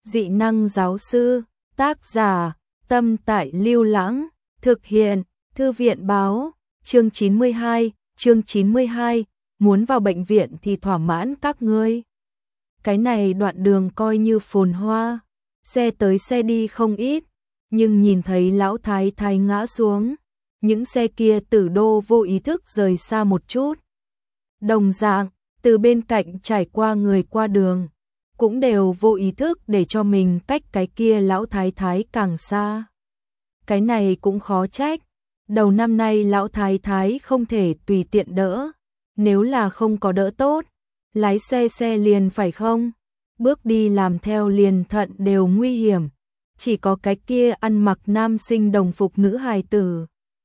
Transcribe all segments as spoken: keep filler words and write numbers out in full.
Dị năng giáo sư, tác giả, Tâm Tại Lưu Lãng, thực hiện, Thư viện báo, chương chín mươi hai, chương chín mươi hai, muốn vào bệnh viện thì thỏa mãn các ngươi. Cái này đoạn đường coi như phồn hoa, xe tới xe đi không ít, nhưng nhìn thấy lão thái thái ngã xuống, những xe kia tử đô vô ý thức rời xa một chút. Đồng dạng, từ bên cạnh trải qua người qua đường, cũng đều vô ý thức để cho mình cách cái kia lão thái thái càng xa. Cái này cũng khó trách, đầu năm nay lão thái thái không thể tùy tiện đỡ, nếu là không có đỡ tốt, lái xe xe liền phải không? Bước đi làm theo liền thận đều nguy hiểm, chỉ có cái kia ăn mặc nam sinh đồng phục nữ hài tử.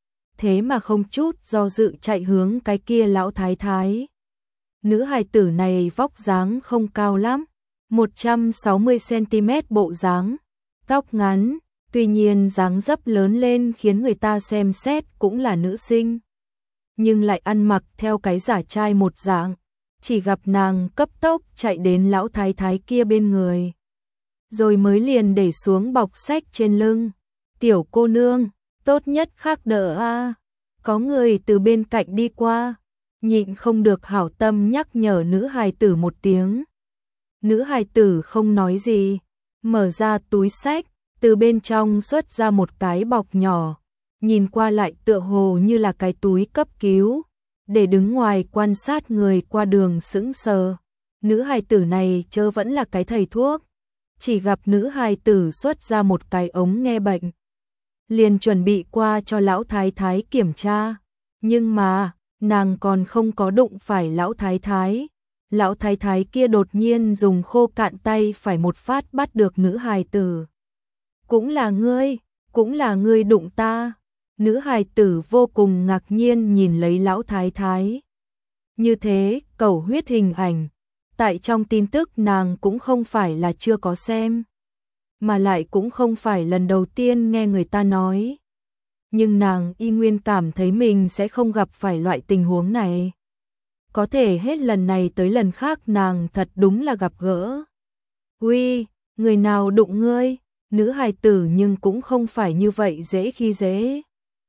Thế mà không chút do dự chạy hướng cái kia lão thái thái. Nữ hài tử này vóc dáng không cao lắm, một trăm sáu mươi xăng ti mét bộ dáng, tóc ngắn, tuy nhiên dáng dấp lớn lên khiến người ta xem xét cũng là nữ sinh. Nhưng lại ăn mặc theo cái giả trai một dạng, chỉ gặp nàng cấp tốc chạy đến lão thái thái kia bên người. Rồi mới liền để xuống bọc sách trên lưng. Tiểu cô nương, tốt nhất khác đỡ a. Có người từ bên cạnh đi qua, nhịn không được hảo tâm nhắc nhở nữ hài tử một tiếng. Nữ hài tử không nói gì, mở ra túi sách, từ bên trong xuất ra một cái bọc nhỏ, nhìn qua lại tựa hồ như là cái túi cấp cứu, để đứng ngoài quan sát người qua đường sững sờ. Nữ hài tử này chớ vẫn là cái thầy thuốc, chỉ gặp nữ hài tử xuất ra một cái ống nghe bệnh, liền chuẩn bị qua cho lão thái thái kiểm tra, nhưng mà nàng còn không có đụng phải lão thái thái. Lão thái thái kia đột nhiên dùng khô cạn tay phải một phát bắt được nữ hài tử. Cũng là ngươi, cũng là ngươi đụng ta. Nữ hài tử vô cùng ngạc nhiên nhìn lấy lão thái thái. Như thế, cầu huyết hình ảnh, tại trong tin tức nàng cũng không phải là chưa có xem, mà lại cũng không phải lần đầu tiên nghe người ta nói. Nhưng nàng y nguyên cảm thấy mình sẽ không gặp phải loại tình huống này. Có thể hết lần này tới lần khác nàng thật đúng là gặp gỡ. Uy, người nào đụng ngươi? Nữ hài tử nhưng cũng không phải như vậy dễ khi dễ.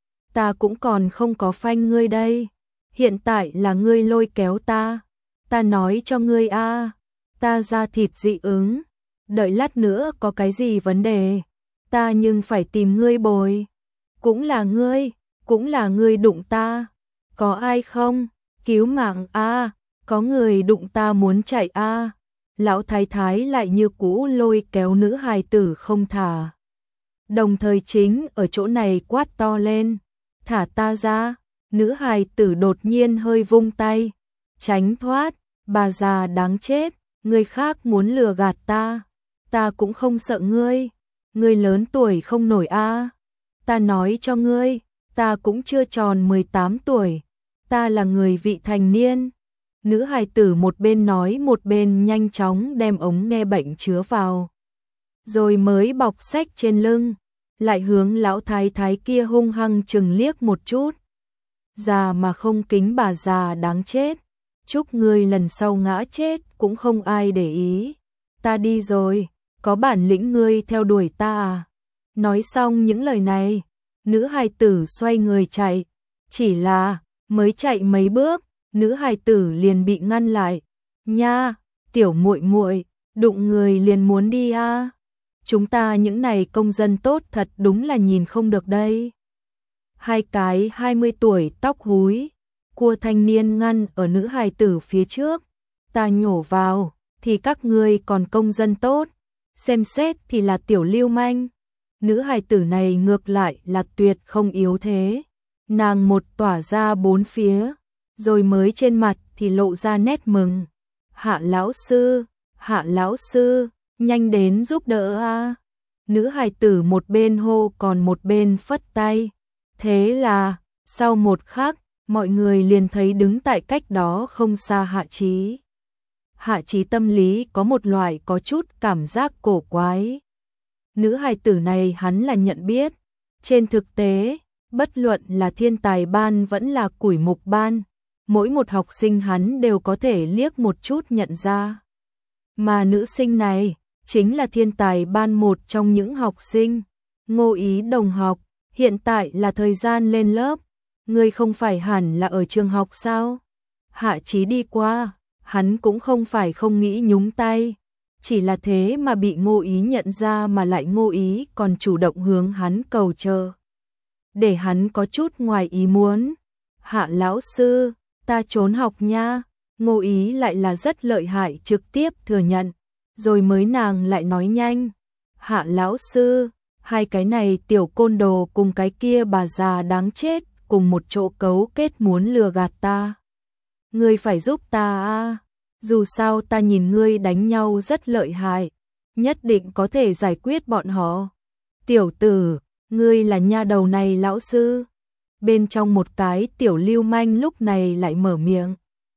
Ta cũng còn không có phanh ngươi đây. Hiện tại là ngươi lôi kéo ta. Ta nói cho ngươi a, ta da thịt dị ứng. Đợi lát nữa có cái gì vấn đề, ta nhưng phải tìm ngươi bồi. Cũng là ngươi, cũng là ngươi đụng ta. Có ai không? Cứu mạng a, có người đụng ta muốn chạy a. Lão thái thái lại như cũ lôi kéo nữ hài tử không thả. Đồng thời chính ở chỗ này quát to lên, thả ta ra. Nữ hài tử đột nhiên hơi vung tay, tránh thoát. Bà già đáng chết, người khác muốn lừa gạt ta, ta cũng không sợ ngươi. Ngươi lớn tuổi không nổi a. Ta nói cho ngươi, ta cũng chưa tròn mười tám tuổi. Ta là người vị thành niên. Nữ hài tử một bên nói một bên nhanh chóng đem ống nghe bệnh chứa vào. Rồi mới bọc sách trên lưng, lại hướng lão thái thái kia hung hăng chừng liếc một chút. Già mà không kính bà già đáng chết. Chúc ngươi lần sau ngã chết cũng không ai để ý. Ta đi rồi, có bản lĩnh ngươi theo đuổi ta à? Nói xong những lời này, nữ hài tử xoay người chạy. Chỉ là mới chạy mấy bước, nữ hài tử liền bị ngăn lại. Nha, tiểu muội muội, đụng người liền muốn đi a. Chúng ta những này công dân tốt thật đúng là nhìn không được đây. Hai cái hai mươi tuổi tóc húi, cua thanh niên ngăn ở nữ hài tử phía trước. Ta nhổ vào, thì các ngươi còn công dân tốt, xem xét thì là tiểu lưu manh. Nữ hài tử này ngược lại là tuyệt không yếu thế. Nàng một tỏa ra bốn phía, rồi mới trên mặt thì lộ ra nét mừng. Hạ lão sư, hạ lão sư, nhanh đến giúp đỡ a. Nữ hài tử một bên hô còn một bên phất tay. Thế là, sau một khắc, mọi người liền thấy đứng tại cách đó không xa Hạ Chí. Hạ Chí tâm lý có một loại có chút cảm giác cổ quái. Nữ hài tử này hắn là nhận biết. Trên thực tế, bất luận là thiên tài ban vẫn là củi mục ban, mỗi một học sinh hắn đều có thể liếc một chút nhận ra. Mà nữ sinh này, chính là thiên tài ban một trong những học sinh. Ngô Ý đồng học, hiện tại là thời gian lên lớp, ngươi không phải hẳn là ở trường học sao? Hạ Chí đi qua, hắn cũng không phải không nghĩ nhúng tay, chỉ là thế mà bị Ngô Ý nhận ra, mà lại Ngô Ý còn chủ động hướng hắn cầu chờ. Để hắn có chút ngoài ý muốn. Hạ lão sư, ta trốn học nha. Ngô Ý lại là rất lợi hại, trực tiếp thừa nhận, rồi mới nàng lại nói nhanh. Hạ lão sư, hai cái này tiểu côn đồ cùng cái kia bà già đáng chết cùng một chỗ cấu kết muốn lừa gạt ta. Ngươi phải giúp ta a, dù sao ta nhìn ngươi đánh nhau rất lợi hại, nhất định có thể giải quyết bọn họ. Tiểu tử, ngươi là nha đầu này lão sư. Bên trong một cái tiểu lưu manh lúc này lại mở miệng.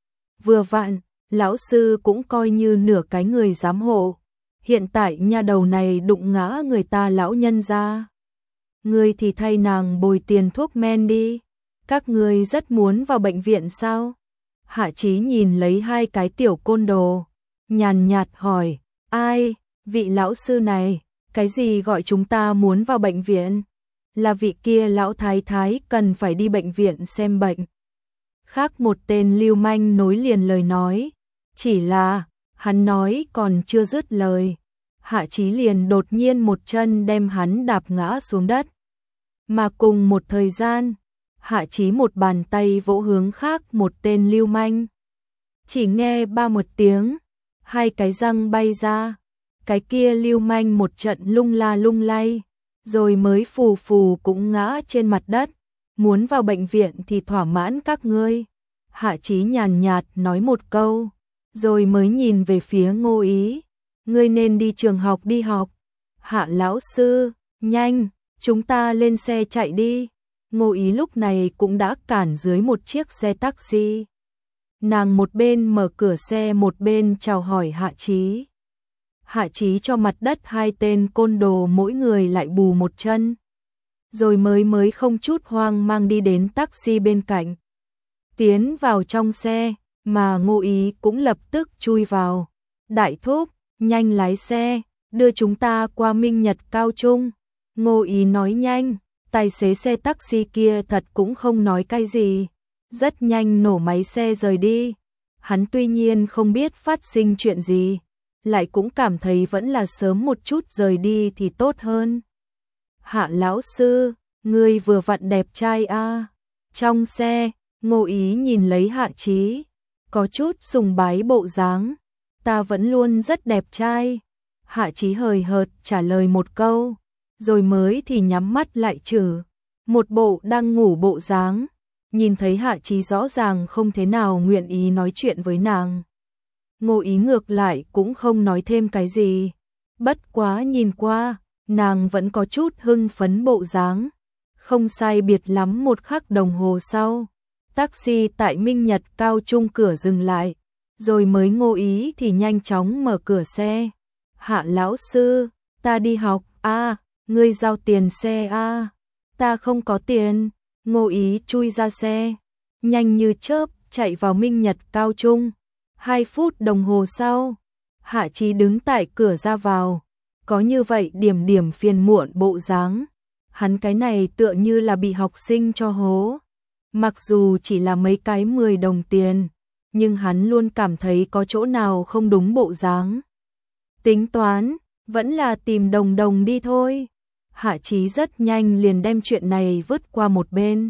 Vừa vặn, lão sư cũng coi như nửa cái người giám hộ. Hiện tại nha đầu này đụng ngã người ta lão nhân ra. Ngươi thì thay nàng bồi tiền thuốc men đi. Các ngươi rất muốn vào bệnh viện sao? Hạ Chí nhìn lấy hai cái tiểu côn đồ, nhàn nhạt hỏi, ai, vị lão sư này, cái gì gọi chúng ta muốn vào bệnh viện? Là vị kia lão thái thái cần phải đi bệnh viện xem bệnh. Khác một tên lưu manh nối liền lời nói, chỉ là, hắn nói còn chưa dứt lời. Hạ Chí liền đột nhiên một chân đem hắn đạp ngã xuống đất. Mà cùng một thời gian, Hạ Chí một bàn tay vỗ hướng khác một tên lưu manh. Chỉ nghe ba một tiếng, hai cái răng bay ra, cái kia lưu manh một trận lung la lung lay, rồi mới phù phù cũng ngã trên mặt đất. Muốn vào bệnh viện thì thỏa mãn các ngươi. Hạ Chí nhàn nhạt nói một câu, rồi mới nhìn về phía Ngô Ý. Ngươi nên đi trường học đi học. Hạ lão sư, nhanh, chúng ta lên xe chạy đi. Ngô Ý lúc này cũng đã cản dưới một chiếc xe taxi. Nàng một bên mở cửa xe một bên chào hỏi Hạ Chí. Hạ Chí cho mặt đất hai tên côn đồ mỗi người lại bù một chân. Rồi mới mới không chút hoang mang đi đến taxi bên cạnh. Tiến vào trong xe, mà Ngô Ý cũng lập tức chui vào. Đại thúc, nhanh lái xe, đưa chúng ta qua Minh Nhật Cao Trung. Ngô Ý nói nhanh, tài xế xe taxi kia thật cũng không nói cái gì. Rất nhanh nổ máy xe rời đi. Hắn tuy nhiên không biết phát sinh chuyện gì, lại cũng cảm thấy vẫn là sớm một chút rời đi thì tốt hơn. Hạ lão sư, ngươi vừa vặn đẹp trai a. À. Trong xe, Ngô Ý nhìn lấy Hạ Chí, có chút sùng bái bộ dáng. Ta vẫn luôn rất đẹp trai. Hạ Chí hời hợt trả lời một câu, rồi mới thì nhắm mắt lại trừ. Một bộ đang ngủ bộ dáng. Nhìn thấy Hạ Chí rõ ràng không thế nào nguyện ý nói chuyện với nàng. Ngô Ý ngược lại cũng không nói thêm cái gì. Bất quá nhìn qua, nàng vẫn có chút hưng phấn bộ dáng. Không sai biệt lắm một khắc đồng hồ sau, taxi tại Minh Nhật Cao Trung cửa dừng lại, rồi mới Ngô Ý thì nhanh chóng mở cửa xe. Hạ lão sư, ta đi học, a, à, ngươi giao tiền xe a. À. Ta không có tiền. Ngô Ý chui ra xe, nhanh như chớp chạy vào Minh Nhật Cao Trung. Hai phút đồng hồ sau, Hạ Chí đứng tại cửa ra vào, có như vậy điểm điểm phiền muộn bộ dáng. Hắn cái này tựa như là bị học sinh cho hố. Mặc dù chỉ là mấy cái mười đồng tiền, nhưng hắn luôn cảm thấy có chỗ nào không đúng bộ dáng. Tính toán, vẫn là tìm Đồng Đồng đi thôi. Hạ Chí rất nhanh liền đem chuyện này vứt qua một bên.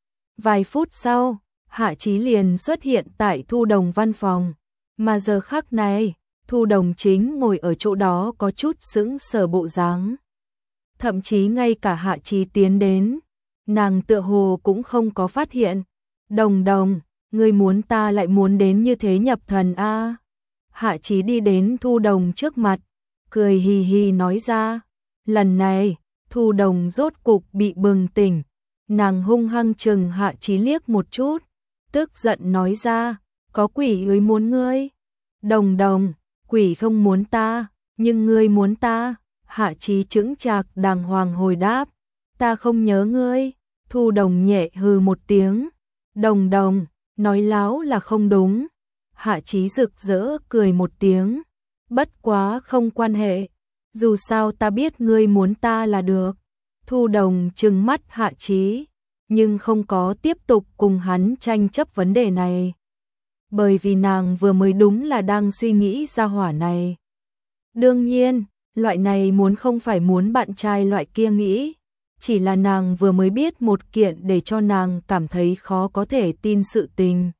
Vài phút sau, Hạ Chí liền xuất hiện tại Thu Đồng văn phòng. Mà giờ khắc này, Thu Đồng chính ngồi ở chỗ đó có chút sững sờ bộ dáng. Thậm chí ngay cả Hạ Chí tiến đến, nàng tựa hồ cũng không có phát hiện. Đồng Đồng, ngươi muốn ta lại muốn đến như thế nhập thần a? À? Hạ Chí đi đến Thu Đồng trước mặt, cười hì hì nói ra. Lần này, Thu Đồng rốt cục bị bừng tỉnh. Nàng hung hăng chừng Hạ Chí liếc một chút, tức giận nói ra, có quỷ ơi muốn ngươi. Đồng Đồng, quỷ không muốn ta, nhưng ngươi muốn ta. Hạ Chí chững chạc đàng hoàng hồi đáp, ta không nhớ ngươi. Thu Đồng nhẹ hừ một tiếng, Đồng Đồng, nói láo là không đúng. Hạ Chí rực rỡ cười một tiếng, Bất quá không quan hệ, dù sao ta biết ngươi muốn ta là được. Thu Đồng trừng mắt Hạ Chí, nhưng không có tiếp tục cùng hắn tranh chấp vấn đề này. Bởi vì nàng vừa mới đúng là đang suy nghĩ ra hỏa này. Đương nhiên, loại này muốn không phải muốn bạn trai loại kia nghĩ, chỉ là nàng vừa mới biết một kiện để cho nàng cảm thấy khó có thể tin sự tình.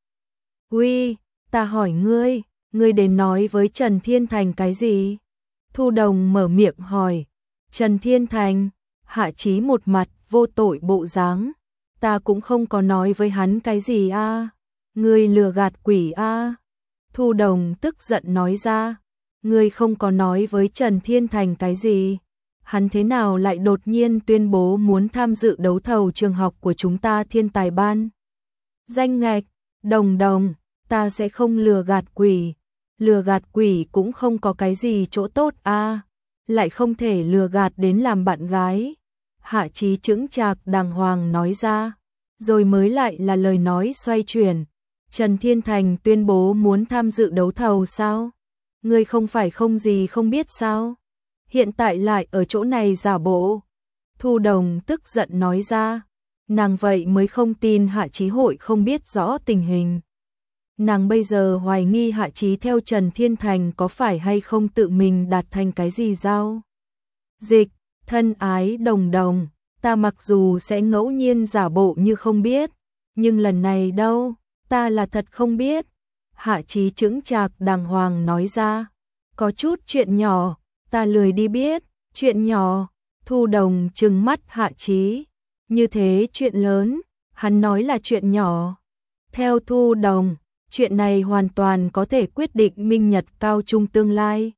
Uy, ta hỏi ngươi, ngươi đến nói với Trần Thiên Thành cái gì? Thu Đồng mở miệng hỏi. Trần Thiên Thành, Hạ Chí một mặt vô tội bộ dáng. Ta cũng không có nói với hắn cái gì a, à? Ngươi lừa gạt quỷ a. À? Thu Đồng tức giận nói ra. Ngươi không có nói với Trần Thiên Thành cái gì? Hắn thế nào lại đột nhiên tuyên bố muốn tham dự đấu thầu trường học của chúng ta Thiên Tài Ban? Danh ngạch, Đồng Đồng, ta sẽ không lừa gạt quỷ. Lừa gạt quỷ cũng không có cái gì chỗ tốt a, à? Lại không thể lừa gạt đến làm bạn gái. Hạ Chí chững chạc đàng hoàng nói ra, rồi mới lại là lời nói xoay chuyển. Trần Thiên Thành tuyên bố muốn tham dự đấu thầu sao? Ngươi không phải không gì không biết sao? Hiện tại lại ở chỗ này giả bộ. Thu Đồng tức giận nói ra, nàng vậy mới không tin Hạ Chí hội không biết rõ tình hình. Nàng bây giờ hoài nghi Hạ Chí theo Trần Thiên Thành có phải hay không tự mình đạt thành cái gì giao dịch. Thân ái Đồng Đồng, ta mặc dù sẽ ngẫu nhiên giả bộ như không biết, nhưng lần này đâu, ta là thật không biết. Hạ Chí chững chạc đàng hoàng nói ra, có chút chuyện nhỏ, ta lười đi biết, chuyện nhỏ. Thu Đồng trừng mắt Hạ Chí, như thế chuyện lớn, hắn nói là chuyện nhỏ. Theo Thu Đồng, chuyện này hoàn toàn có thể quyết định Minh Nhật cao trung tương lai.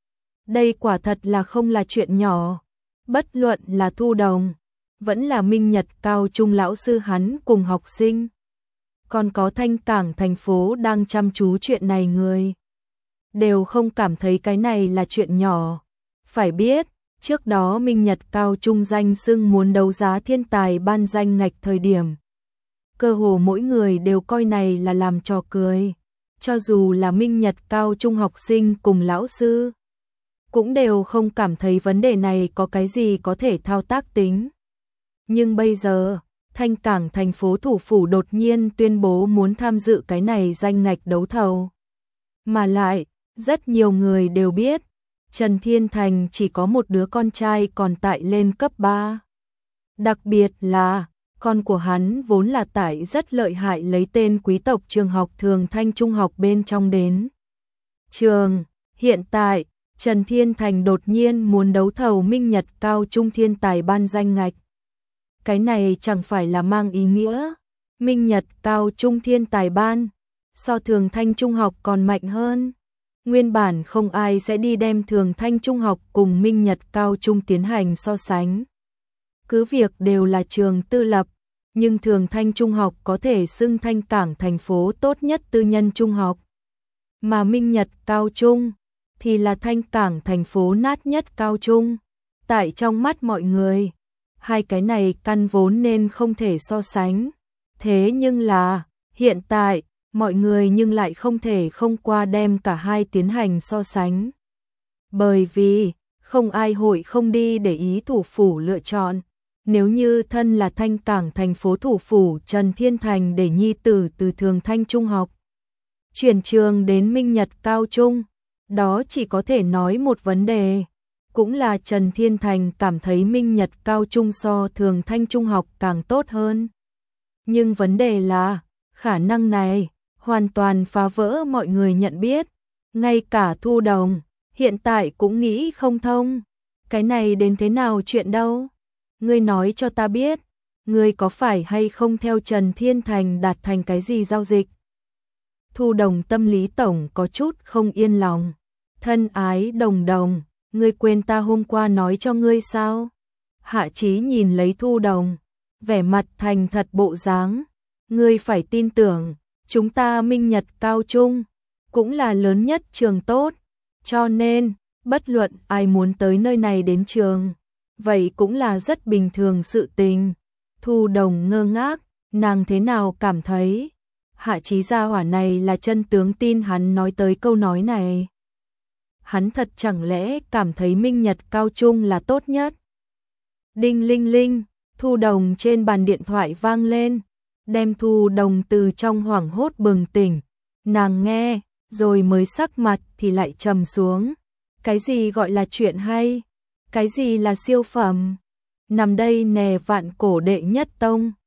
Đây quả thật là không là chuyện nhỏ. Bất luận là Thu Đồng, vẫn là Minh Nhật cao trung lão sư hắn cùng học sinh, còn có Thanh Cảng thành phố đang chăm chú chuyện này người, đều không cảm thấy cái này là chuyện nhỏ. Phải biết, trước đó Minh Nhật cao trung danh xưng muốn đấu giá Thiên Tài Ban danh ngạch thời điểm, cơ hồ mỗi người đều coi này là làm trò cười, cho dù là Minh Nhật cao trung học sinh cùng lão sư, cũng đều không cảm thấy vấn đề này có cái gì có thể thao tác tính. Nhưng bây giờ, Thanh Cảng thành phố thủ phủ đột nhiên tuyên bố muốn tham dự cái này danh ngạch đấu thầu. Mà lại, rất nhiều người đều biết, Trần Thiên Thành chỉ có một đứa con trai còn tại lên cấp ba. Đặc biệt là, con của hắn vốn là tại rất lợi hại lấy tên quý tộc trường học Thường Thanh Trung học bên trong đến trường. Hiện tại, Trần Thiên Thành đột nhiên muốn đấu thầu Minh Nhật cao trung Thiên Tài Ban danh ngạch. Cái này chẳng phải là mang ý nghĩa Minh Nhật cao trung Thiên Tài Ban so Thường Thanh Trung học còn mạnh hơn. Nguyên bản không ai sẽ đi đem Thường Thanh Trung học cùng Minh Nhật cao trung tiến hành so sánh. Cứ việc đều là trường tư lập, nhưng Thường Thanh Trung học có thể xưng Thanh Cảng thành phố tốt nhất tư nhân trung học. Mà Minh Nhật cao trung thì là Thanh Cảng thành phố nát nhất cao trung. Tại trong mắt mọi người, hai cái này căn vốn nên không thể so sánh. Thế nhưng là, hiện tại, mọi người nhưng lại không thể không qua đem cả hai tiến hành so sánh. Bởi vì, không ai hội không đi để ý thủ phủ lựa chọn. Nếu như thân là Thanh Cảng thành phố thủ phủ Trần Thiên Thành để nhi tử từ Thường Thanh Trung học chuyển trường đến Minh Nhật cao trung, đó chỉ có thể nói một vấn đề, cũng là Trần Thiên Thành cảm thấy Minh Nhật cao trung so Thường Thanh Trung học càng tốt hơn. Nhưng vấn đề là, khả năng này hoàn toàn phá vỡ mọi người nhận biết, ngay cả Thu Đồng hiện tại cũng nghĩ không thông. Cái này đến thế nào chuyện đâu? Ngươi nói cho ta biết, ngươi có phải hay không theo Trần Thiên Thành đạt thành cái gì giao dịch? Thu Đồng tâm lý tổng có chút không yên lòng. Thân ái Đồng Đồng, ngươi quên ta hôm qua nói cho ngươi sao? Hạ Chí nhìn lấy Thu Đồng, vẻ mặt thành thật bộ dáng. Ngươi phải tin tưởng, chúng ta Minh Nhật cao trung cũng là lớn nhất trường tốt, cho nên, bất luận ai muốn tới nơi này đến trường, vậy cũng là rất bình thường sự tình. Thu Đồng ngơ ngác, nàng thế nào cảm thấy Hạ Chí gia hỏa này là chân tướng tin hắn nói tới câu nói này. hắn thật chẳng lẽ cảm thấy minh nhật cao trung là tốt nhất. Đinh linh linh, Thu Đồng trên bàn điện thoại vang lên, đem Thu Đồng từ trong hoảng hốt bừng tỉnh, nàng nghe, rồi mới sắc mặt thì lại trầm xuống. Cái gì gọi là chuyện hay? Cái gì là siêu phẩm? Nằm đây nè vạn cổ đệ nhất tông.